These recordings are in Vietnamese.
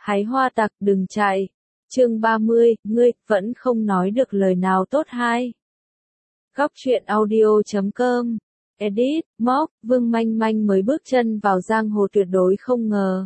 Hái hoa tặc đừng chạy. Chương 30, ngươi vẫn không nói được lời nào tốt hay. Góc truyện audio.com. Edit, Móc, Vương Manh Manh mới bước chân vào giang hồ tuyệt đối không ngờ.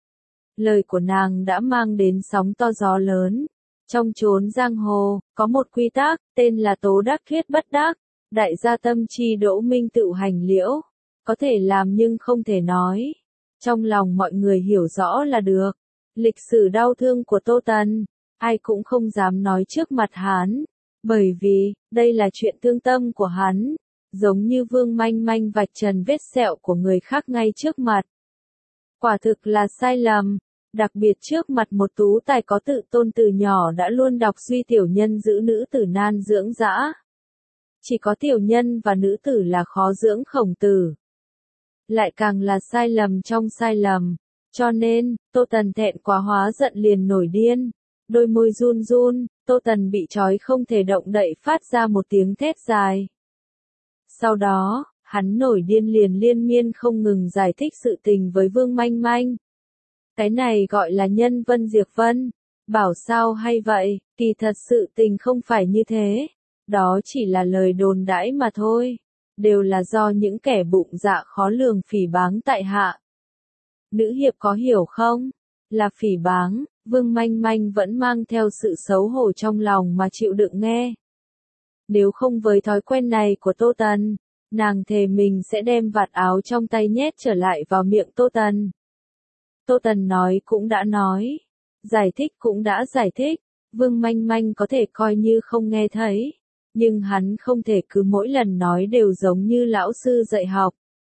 Lời của nàng đã mang đến sóng to gió lớn. Trong chốn giang hồ, có một quy tắc, tên là tố đắc thuyết bất đắc. Đại gia tâm chi đỗ minh tự hành liễu. Có thể làm nhưng không thể nói. Trong lòng mọi người hiểu rõ là được. Lịch sử đau thương của Tô Tần, ai cũng không dám nói trước mặt hắn. Bởi vì, đây là chuyện thương tâm của hắn. Giống như Vương Manh Manh vạch trần vết sẹo của người khác ngay trước mặt. Quả thực là sai lầm. Đặc biệt trước mặt một tú tài có tự tôn từ nhỏ đã luôn đọc Duy tiểu nhân giữ nữ tử nan dưỡng dã. Chỉ có tiểu nhân và nữ tử là khó dưỡng Khổng Tử. Lại càng là sai lầm trong sai lầm. Cho nên, Tô Tần thẹn quá hóa giận liền nổi điên. Đôi môi run run, Tô Tần bị trói không thể động đậy phát ra một tiếng thét dài. Sau đó, hắn nổi điên liền liên miên không ngừng giải thích sự tình với Vương Manh Manh. Cái này gọi là nhân vân diệt vân. Bảo sao hay vậy, kỳ thật sự tình không phải như thế. Đó chỉ là lời đồn đãi mà thôi. Đều là do những kẻ bụng dạ khó lường phỉ báng tại hạ. Nữ hiệp có hiểu không? Là phỉ báng, Vương Manh Manh vẫn mang theo sự xấu hổ trong lòng mà chịu đựng nghe. Nếu không với thói quen này của Tô Tần, nàng thề mình sẽ đem vạt áo trong tay nhét trở lại vào miệng Tô Tần. Tô Tần nói cũng đã nói, giải thích cũng đã giải thích, Vương Manh Manh có thể coi như không nghe thấy, nhưng hắn không thể cứ mỗi lần nói đều giống như lão sư dạy học.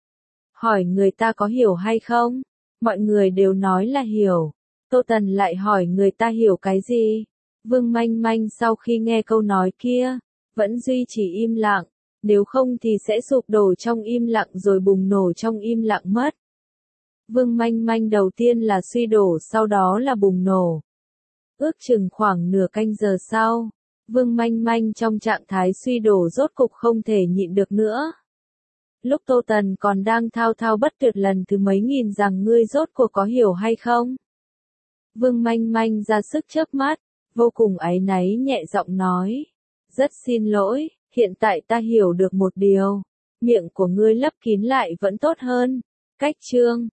Hỏi người ta có hiểu hay không? Mọi người đều nói là hiểu. Tô Tần lại hỏi người ta hiểu cái gì? Vương Manh Manh sau khi nghe câu nói kia, vẫn duy trì im lặng, nếu không thì sẽ sụp đổ trong im lặng rồi bùng nổ trong im lặng mất. Vương Manh Manh đầu tiên là suy đổ sau đó là bùng nổ. Ước chừng khoảng nửa canh giờ sau, Vương Manh Manh trong trạng thái suy đổ rốt cục không thể nhịn được nữa. Lúc Tô Tần còn đang thao thao bất tuyệt lần thứ mấy nghìn rằng ngươi rốt cuộc có hiểu hay không? Vương Manh Manh ra sức chớp mắt, vô cùng áy náy nhẹ giọng nói. Rất xin lỗi, hiện tại ta hiểu được một điều. Miệng của ngươi lấp kín lại vẫn tốt hơn. Cách chương.